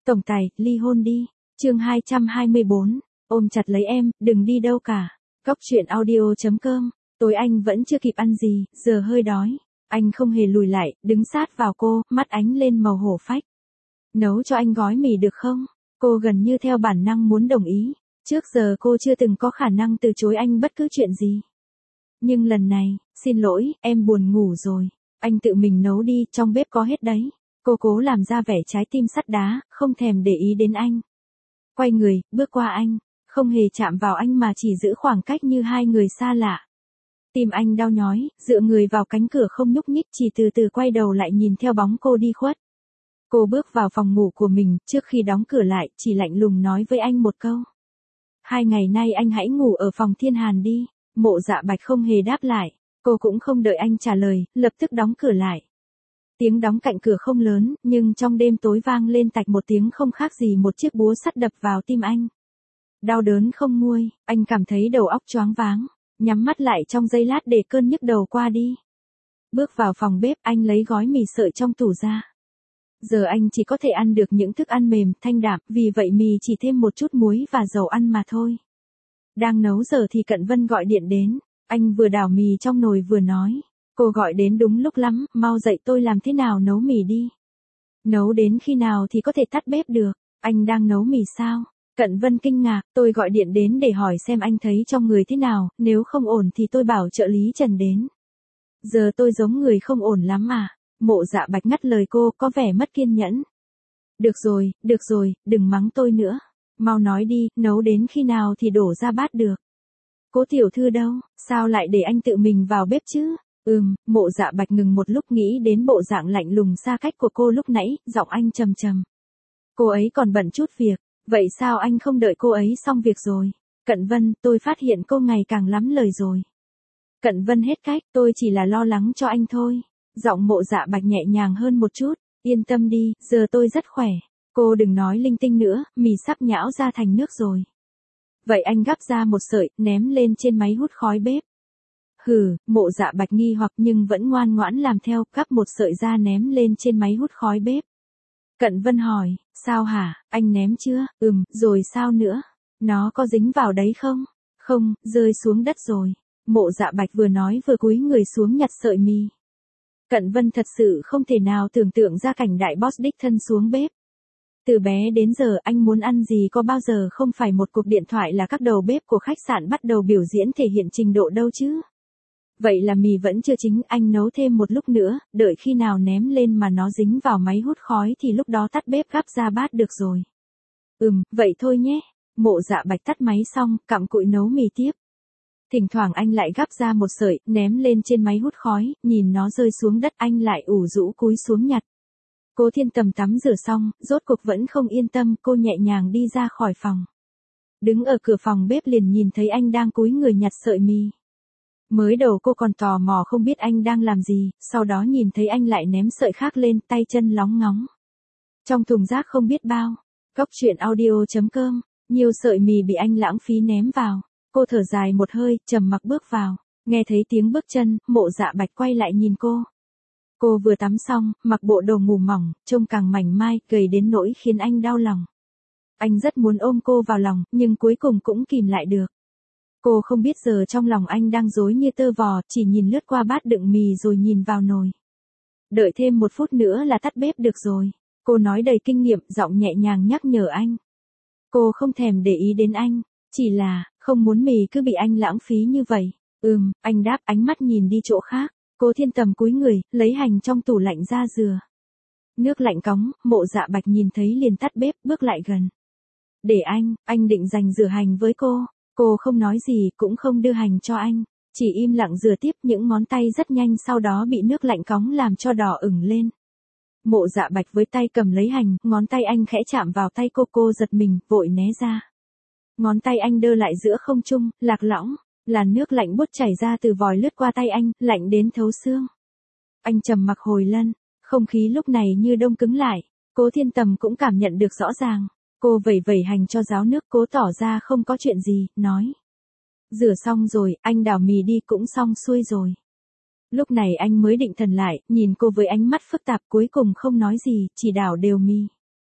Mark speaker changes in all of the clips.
Speaker 1: Tổng tài, ly hôn đi. Chương 224. Ôm chặt lấy em, đừng đi đâu cả. Cóc truyện audio.com. Tối anh vẫn chưa kịp ăn gì, giờ hơi đói. Anh không hề lùi lại, đứng sát vào cô, mắt ánh lên màu hổ phách. Nấu cho anh gói mì được không? Cô gần như theo bản năng muốn đồng ý. Trước giờ cô chưa từng có khả năng từ chối anh bất cứ chuyện gì. Nhưng lần này, xin lỗi, em buồn ngủ rồi. Anh tự mình nấu đi, trong bếp có hết đấy. Cô cố làm ra vẻ trái tim sắt đá, không thèm để ý đến anh. Quay người, bước qua anh, không hề chạm vào anh mà chỉ giữ khoảng cách như hai người xa lạ. Tim anh đau nhói, dựa người vào cánh cửa không nhúc nhích, chỉ từ từ quay đầu lại nhìn theo bóng cô đi khuất. Cô bước vào phòng ngủ của mình, trước khi đóng cửa lại, chỉ lạnh lùng nói với anh một câu. 2 ngày nay anh hãy ngủ ở phòng Thiên Hàn đi. Mộ Dạ Bạch không hề đáp lại, cô cũng không đợi anh trả lời, lập tức đóng cửa lại. Tiếng đóng cạnh cửa không lớn, nhưng trong đêm tối vang lên tạch một tiếng không khác gì một chiếc búa sắt đập vào tim anh. Đau đớn không nguôi, anh cảm thấy đầu óc choáng váng, nhắm mắt lại trong giây lát để cơn nhức đầu qua đi. Bước vào phòng bếp, anh lấy gói mì sợi trong tủ ra. Giờ anh chỉ có thể ăn được những thức ăn mềm, thanh đạm, vì vậy mì chỉ thêm một chút muối và dầu ăn mà thôi. Đang nấu giờ thì Cận Vân gọi điện đến, anh vừa đảo mì trong nồi vừa nói. Cô gọi đến đúng lúc lắm, mau dậy tôi làm thế nào nấu mì đi. Nấu đến khi nào thì có thể tắt bếp được, anh đang nấu mì sao? Cận Vân kinh ngạc, tôi gọi điện đến để hỏi xem anh thấy trong người thế nào, nếu không ổn thì tôi bảo trợ lý Trần đến. Giờ tôi giống người không ổn lắm à? Mộ Dạ Bạch ngắt lời cô, có vẻ mất kiên nhẫn. Được rồi, đừng mắng tôi nữa. Mau nói đi, nấu đến khi nào thì đổ ra bát được. Cố tiểu thư đâu, sao lại để anh tự mình vào bếp chứ? Mộ Dạ Bạch ngừng một lúc nghĩ đến bộ dạng lạnh lùng xa cách của cô lúc nãy, giọng anh trầm trầm. Cô ấy còn bận chút việc, vậy sao anh không đợi cô ấy xong việc rồi? Cận Vân, tôi phát hiện cô ngày càng lắm lời rồi. Cận Vân hết cách, tôi chỉ là lo lắng cho anh thôi. Giọng Mộ Dạ Bạch nhẹ nhàng hơn một chút, yên tâm đi, giờ tôi rất khỏe. Cô đừng nói linh tinh nữa, mì sắp nhão ra thành nước rồi. Vậy anh gắp ra một sợi, ném lên trên máy hút khói bếp. Mộ Dạ Bạch nghi hoặc nhưng vẫn ngoan ngoãn làm theo, gắp một sợi ra ném lên trên máy hút khói bếp. Cận Vân hỏi, sao hả, anh ném chưa? Rồi sao nữa? Nó có dính vào đấy không? Không, rơi xuống đất rồi. Mộ Dạ Bạch vừa nói vừa cúi người xuống nhặt sợi mì. Cận Vân thật sự không thể nào tưởng tượng ra cảnh đại boss đích thân xuống bếp. Từ bé đến giờ anh muốn ăn gì có bao giờ không phải một cuộc điện thoại là các đầu bếp của khách sạn bắt đầu biểu diễn thể hiện trình độ đâu chứ. Vậy là mì vẫn chưa chín, anh nấu thêm một lúc nữa, đợi khi nào ném lên mà nó dính vào máy hút khói thì lúc đó tắt bếp gắp ra bát được rồi. Vậy thôi nhé. Mộ Dạ Bạch tắt máy xong, cặm cụi nấu mì tiếp. Thỉnh thoảng anh lại gắp ra một sợi, ném lên trên máy hút khói, nhìn nó rơi xuống đất anh lại ủ rũ cúi xuống nhặt. Cố Thiên Tầm tắm rửa xong, rốt cuộc vẫn không yên tâm, cô nhẹ nhàng đi ra khỏi phòng. Đứng ở cửa phòng bếp liền nhìn thấy anh đang cúi người nhặt sợi mì. Mới đầu cô còn tò mò không biết anh đang làm gì, sau đó nhìn thấy anh lại ném sợi khác lên, tay chân lóng ngóng. Trong thùng rác không biết bao. Cóc truyện audio.com. Nhiều sợi mì bị anh lãng phí ném vào. Cô thở dài một hơi, trầm mặc bước vào. Nghe thấy tiếng bước chân, Mộ Dạ Bạch quay lại nhìn cô. Cô vừa tắm xong, mặc bộ đồ ngủ mỏng, trông càng mảnh mai, gầy đến nỗi khiến anh đau lòng. Anh rất muốn ôm cô vào lòng, nhưng cuối cùng cũng kìm lại được. Cô không biết giờ trong lòng anh đang rối như tơ vò, chỉ nhìn lướt qua bát đựng mì rồi nhìn vào nồi. Đợi thêm 1 phút nữa là tắt bếp được rồi. Cô nói đầy kinh nghiệm, giọng nhẹ nhàng nhắc nhở anh. Cô không thèm để ý đến anh, chỉ là, không muốn mì cứ bị anh lãng phí như vậy. Anh đáp, ánh mắt nhìn đi chỗ khác. Cố Thiên Tầm cúi người, lấy hành trong tủ lạnh ra rửa. Nước lạnh cóng, Mộ Dạ Bạch nhìn thấy liền tắt bếp, bước lại gần. Để anh định dành rửa hành với cô. Cô không nói gì, cũng không đưa hành cho anh. Chỉ im lặng rửa tiếp, những ngón tay rất nhanh sau đó bị nước lạnh cóng làm cho đỏ ửng lên. Mộ Dạ Bạch với tay cầm lấy hành, ngón tay anh khẽ chạm vào tay cô giật mình, vội né ra. Ngón tay anh đơ lại giữa không trung, lạc lõng. Làn nước lạnh buốt chảy ra từ vòi lướt qua tay anh, lạnh đến thấu xương. Anh trầm mặc hồi lâu, không khí lúc này như đông cứng lại. Cố Thiên Tầm cũng cảm nhận được rõ ràng. Cô vẩy vẩy hành cho ráo nước, cố tỏ ra không có chuyện gì, nói. Rửa xong rồi, anh đảo mì đi cũng xong xuôi rồi. Lúc này anh mới định thần lại, nhìn cô với ánh mắt phức tạp cuối cùng không nói gì, chỉ đảo đều mì.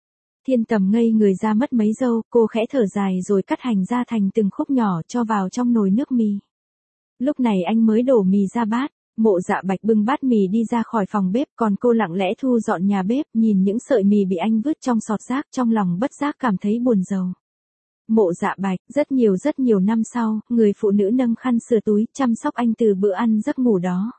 Speaker 1: Thiên Tầm ngây người ra mất mấy giây, cô khẽ thở dài rồi cắt hành ra thành từng khúc nhỏ cho vào trong nồi nước mì. Lúc này anh mới đổ mì ra bát. Mộ Dạ Bạch bưng bát mì đi ra khỏi phòng bếp, còn cô lặng lẽ thu dọn nhà bếp, nhìn những sợi mì bị anh vứt trong sọt rác, trong lòng bất giác cảm thấy buồn rầu. Mộ Dạ Bạch, rất nhiều năm sau, người phụ nữ nâng khăn sửa túi, chăm sóc anh từ bữa ăn giấc ngủ đó.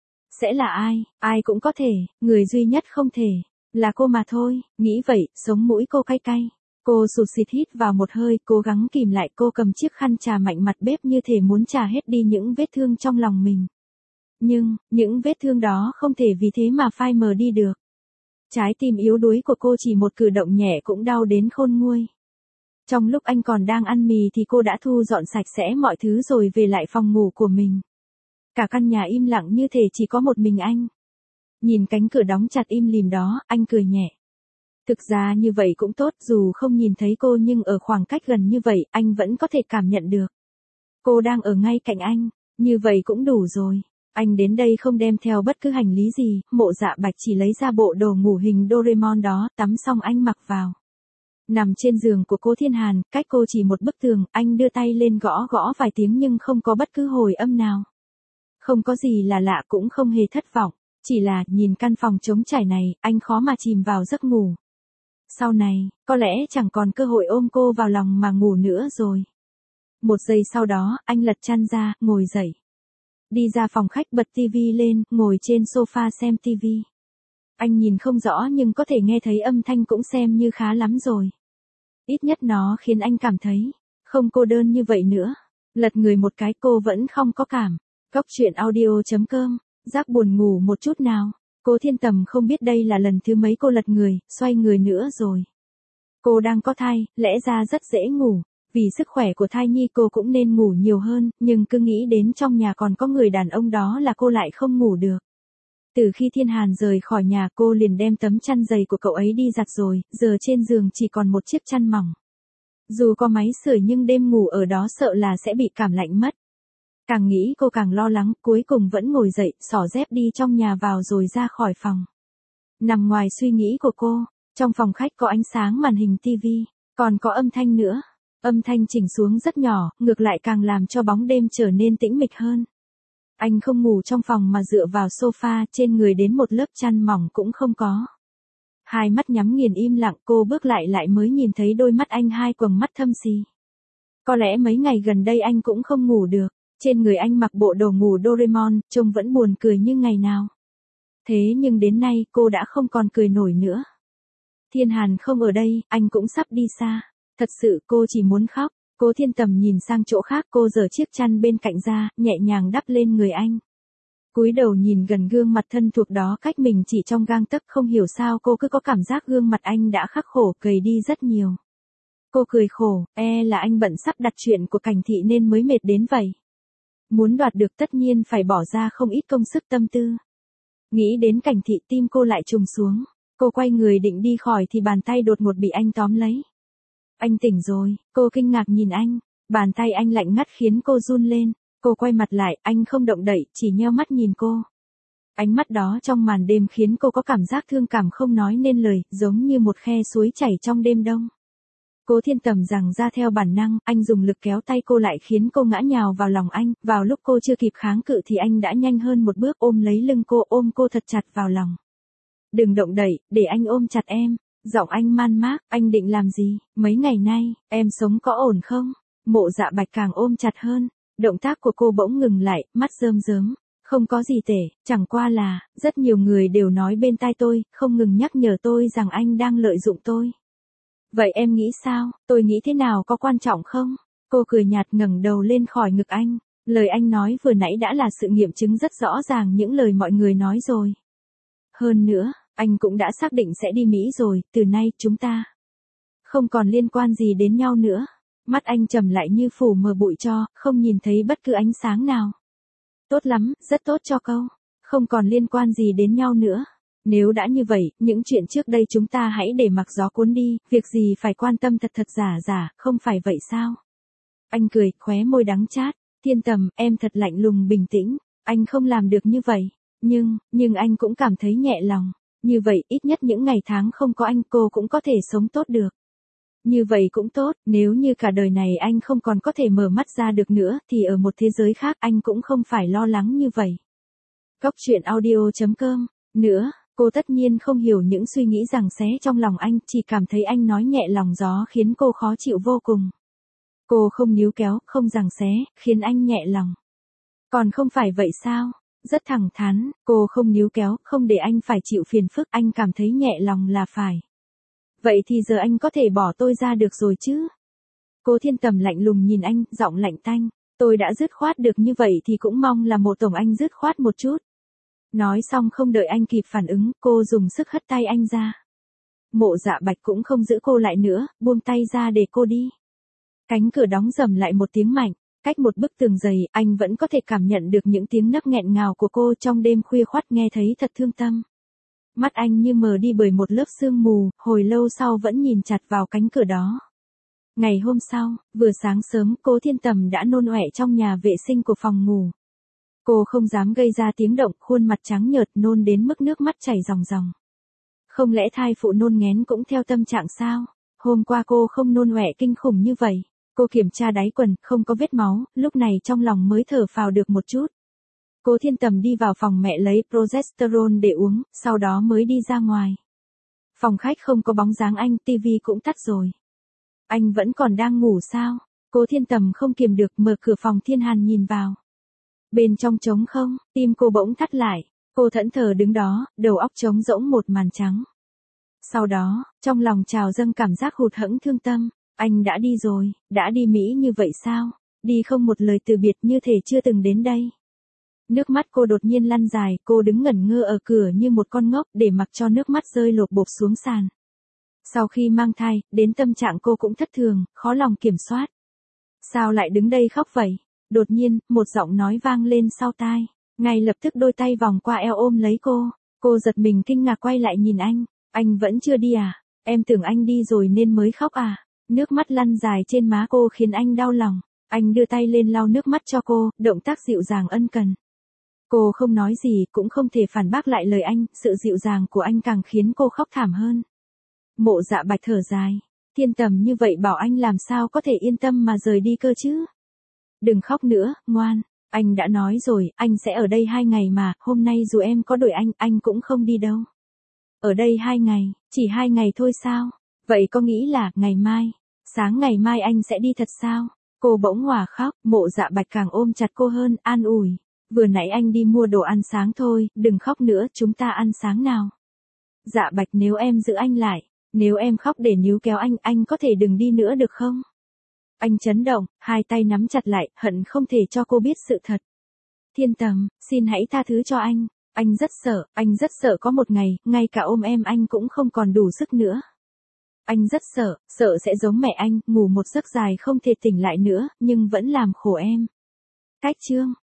Speaker 1: Sẽ là ai? Ai cũng có thể, người duy nhất không thể, là cô mà thôi. Nghĩ vậy, sống mũi cô cay cay. Cô sụt sịt hít vào một hơi, cố gắng kìm lại, cô cầm chiếc khăn chà mạnh mặt bếp như thể muốn chà hết đi những vết thương trong lòng mình. Nhưng, những vết thương đó không thể vì thế mà phai mờ đi được. Trái tim yếu đuối của cô chỉ một cử động nhẹ cũng đau đến khôn nguôi. Trong lúc anh còn đang ăn mì thì cô đã thu dọn sạch sẽ mọi thứ rồi về lại phòng ngủ của mình. Cả căn nhà im lặng như thể chỉ có một mình anh. Nhìn cánh cửa đóng chặt im lìm đó, anh cười nhẹ. Thực ra như vậy cũng tốt, dù không nhìn thấy cô nhưng ở khoảng cách gần như vậy, anh vẫn có thể cảm nhận được. Cô đang ở ngay cạnh anh, như vậy cũng đủ rồi. Anh đến đây không đem theo bất cứ hành lý gì, Mộ Dạ Bạch chỉ lấy ra bộ đồ ngủ hình Doraemon đó, tắm xong anh mặc vào. Nằm trên giường của cô Thiên Hàn, cách cô chỉ một bức tường, anh đưa tay lên gõ gõ vài tiếng nhưng không có bất cứ hồi âm nào. Không có gì là lạ cũng không hề thất vọng, chỉ là nhìn căn phòng trống trải này, anh khó mà chìm vào giấc ngủ. Sau này, có lẽ chẳng còn cơ hội ôm cô vào lòng mà ngủ nữa rồi. Một giây sau đó, anh lật chăn ra, ngồi dậy. Đi ra phòng khách bật tivi lên, ngồi trên sofa xem tivi. Anh nhìn không rõ nhưng có thể nghe thấy âm thanh cũng xem như khá lắm rồi. Ít nhất nó khiến anh cảm thấy không cô đơn như vậy nữa. Lật người một cái cô vẫn không có cảm. Góc truyện audio.com, giác buồn ngủ một chút nào. Cô Thiên Tầm không biết đây là lần thứ mấy cô lật người, xoay người nữa rồi. Cô đang có thai, lẽ ra rất dễ ngủ. Vì sức khỏe của thai nhi cô cũng nên ngủ nhiều hơn, nhưng cứ nghĩ đến trong nhà còn có người đàn ông đó là cô lại không ngủ được. Từ khi Thiên Hàn rời khỏi nhà cô liền đem tấm chăn dày của cậu ấy đi giặt rồi, giờ trên giường chỉ còn một chiếc chăn mỏng. Dù có máy sưởi nhưng đêm ngủ ở đó sợ là sẽ bị cảm lạnh mất. Càng nghĩ cô càng lo lắng, cuối cùng vẫn ngồi dậy, xỏ dép đi trong nhà vào rồi ra khỏi phòng. Nằm ngoài suy nghĩ của cô, trong phòng khách có ánh sáng màn hình tivi, còn có âm thanh nữa. Âm thanh chỉnh xuống rất nhỏ, ngược lại càng làm cho bóng đêm trở nên tĩnh mịch hơn. Anh không ngủ trong phòng mà dựa vào sofa, trên người đến một lớp chăn mỏng cũng không có. Hai mắt nhắm nghiền im lặng, cô bước lại mới nhìn thấy đôi mắt anh hai quầng mắt thâm xì. Có lẽ mấy ngày gần đây anh cũng không ngủ được, trên người anh mặc bộ đồ ngủ Doraemon, trông vẫn buồn cười như ngày nào. Thế nhưng đến nay cô đã không còn cười nổi nữa. Thiên Hàn không ở đây, anh cũng sắp đi xa. Thật sự cô chỉ muốn khóc. Cô Thiên Tầm nhìn sang chỗ khác, cô giở chiếc chăn bên cạnh ra, nhẹ nhàng đắp lên người anh. Cúi đầu nhìn gần gương mặt thân thuộc đó cách mình chỉ trong gang tấc, không hiểu sao cô cứ có cảm giác gương mặt anh đã khắc khổ, gầy đi rất nhiều. Cô cười khổ, là anh bận sắp đặt chuyện của Cảnh Thị nên mới mệt đến vậy. Muốn đoạt được tất nhiên phải bỏ ra không ít công sức tâm tư. Nghĩ đến Cảnh Thị tim cô lại trùng xuống. Cô quay người định đi khỏi thì bàn tay đột ngột bị anh tóm lấy. Anh tỉnh rồi, cô kinh ngạc nhìn anh, bàn tay anh lạnh ngắt khiến cô run lên, cô quay mặt lại, anh không động đậy, chỉ nheo mắt nhìn cô. Ánh mắt đó trong màn đêm khiến cô có cảm giác thương cảm không nói nên lời, giống như một khe suối chảy trong đêm đông. Cô Thiên Tầm giằng ra theo bản năng, anh dùng lực kéo tay cô lại khiến cô ngã nhào vào lòng anh, vào lúc cô chưa kịp kháng cự thì anh đã nhanh hơn một bước ôm lấy lưng cô, ôm cô thật chặt vào lòng. Đừng động đậy, để anh ôm chặt em. Giọng anh man mác, anh định làm gì, mấy ngày nay, em sống có ổn không? Mộ Dạ Bạch càng ôm chặt hơn, động tác của cô bỗng ngừng lại, mắt rơm rớm, không có gì tệ, chẳng qua là, rất nhiều người đều nói bên tai tôi, không ngừng nhắc nhở tôi rằng anh đang lợi dụng tôi. Vậy em nghĩ sao, tôi nghĩ thế nào có quan trọng không? Cô cười nhạt ngẩng đầu lên khỏi ngực anh, lời anh nói vừa nãy đã là sự nghiệm chứng rất rõ ràng những lời mọi người nói rồi. Hơn nữa, anh cũng đã xác định sẽ đi Mỹ rồi, từ nay chúng ta không còn liên quan gì đến nhau nữa. Mắt anh trầm lại như phủ mờ bụi tro, không nhìn thấy bất cứ ánh sáng nào. Tốt lắm, rất tốt cho câu. Không còn liên quan gì đến nhau nữa. Nếu đã như vậy, những chuyện trước đây chúng ta hãy để mặc gió cuốn đi, việc gì phải quan tâm thật giả, không phải vậy sao? Anh cười, khóe môi đắng chát. Thiên Tầm, em thật lạnh lùng bình tĩnh, anh không làm được như vậy. Nhưng anh cũng cảm thấy nhẹ lòng. Như vậy, ít nhất những ngày tháng không có anh cô cũng có thể sống tốt được. Như vậy cũng tốt, nếu như cả đời này anh không còn có thể mở mắt ra được nữa, thì ở một thế giới khác anh cũng không phải lo lắng như vậy. Cóc truyện audio.com. Nữa, cô tất nhiên không hiểu những suy nghĩ giằng xé trong lòng anh, chỉ cảm thấy anh nói nhẹ lòng gió khiến cô khó chịu vô cùng. Cô không níu kéo, không giằng xé, khiến anh nhẹ lòng. Còn không phải vậy sao? Rất thẳng thắn, cô không níu kéo, không để anh phải chịu phiền phức, anh cảm thấy nhẹ lòng là phải. Vậy thì giờ anh có thể bỏ tôi ra được rồi chứ? Cô Thiên Tầm lạnh lùng nhìn anh, giọng lạnh tanh. Tôi đã dứt khoát được như vậy thì cũng mong là Mộ tổng anh dứt khoát một chút. Nói xong không đợi anh kịp phản ứng, cô dùng sức hất tay anh ra. Mộ Dạ Bạch cũng không giữ cô lại nữa, buông tay ra để cô đi. Cánh cửa đóng rầm lại một tiếng mạnh, cách một bức tường dày, anh vẫn có thể cảm nhận được những tiếng nấc nghẹn ngào của cô trong đêm khuya khoắt nghe thấy thật thương tâm. Mắt anh như mờ đi bởi một lớp sương mù, hồi lâu sau vẫn nhìn chặt vào cánh cửa đó. Ngày hôm sau, vừa sáng sớm, cô Thiên Tầm đã nôn ọe trong nhà vệ sinh của phòng ngủ. Cô không dám gây ra tiếng động, khuôn mặt trắng nhợt nôn đến mức nước mắt chảy ròng ròng. Không lẽ thai phụ nôn nghén cũng theo tâm trạng sao? Hôm qua cô không nôn ọe kinh khủng như vậy. Cô kiểm tra đáy quần, không có vết máu, lúc này trong lòng mới thở phào được một chút. Cô Thiên Tầm đi vào phòng mẹ lấy progesterone để uống, sau đó mới đi ra ngoài. Phòng khách không có bóng dáng anh, tivi cũng tắt rồi. Anh vẫn còn đang ngủ sao? Cô Thiên Tầm không kiềm được mở cửa phòng Thiên Hàn nhìn vào. Bên trong trống không, tim cô bỗng thắt lại. Cô thẫn thờ đứng đó, đầu óc trống rỗng một màn trắng. Sau đó, trong lòng trào dâng cảm giác hụt hẫng thương tâm. Anh đã đi rồi, đã đi Mỹ như vậy sao? Đi không một lời từ biệt như thể chưa từng đến đây. Nước mắt cô đột nhiên lăn dài, cô đứng ngẩn ngơ ở cửa như một con ngốc để mặc cho nước mắt rơi lộp bộp xuống sàn. Sau khi mang thai, đến tâm trạng cô cũng thất thường, khó lòng kiểm soát. Sao lại đứng đây khóc vậy? Đột nhiên, một giọng nói vang lên sau tai. Ngay lập tức đôi tay vòng qua eo ôm lấy cô. Cô giật mình kinh ngạc quay lại nhìn anh. Anh vẫn chưa đi à? Em tưởng anh đi rồi nên mới khóc à? Nước mắt lăn dài trên má cô khiến anh đau lòng. Anh đưa tay lên lau nước mắt cho cô, động tác dịu dàng ân cần. Cô không nói gì, cũng không thể phản bác lại lời anh, sự dịu dàng của anh càng khiến cô khóc thảm hơn. Mộ Dạ Bạch thở dài. Thiên Tầm như vậy bảo anh làm sao có thể yên tâm mà rời đi cơ chứ? Đừng khóc nữa, ngoan. Anh đã nói rồi, anh sẽ ở đây 2 ngày mà, hôm nay dù em có đuổi anh cũng không đi đâu. Ở đây 2 ngày, chỉ 2 ngày thôi sao? Vậy có nghĩ là, ngày mai, sáng ngày mai anh sẽ đi thật sao? Cô bỗng hòa khóc, Mộ Dạ Bạch càng ôm chặt cô hơn, an ủi. Vừa nãy anh đi mua đồ ăn sáng thôi, đừng khóc nữa, chúng ta ăn sáng nào. Dạ Bạch, nếu em giữ anh lại, nếu em khóc để níu kéo anh có thể đừng đi nữa được không? Anh chấn động, hai tay nắm chặt lại, hận không thể cho cô biết sự thật. Thiên Tầm, xin hãy tha thứ cho anh anh rất sợ có một ngày, ngay cả ôm em anh cũng không còn đủ sức nữa. Anh rất sợ sẽ giống mẹ anh, ngủ một giấc dài không thể tỉnh lại nữa, nhưng vẫn làm khổ em. Cách chương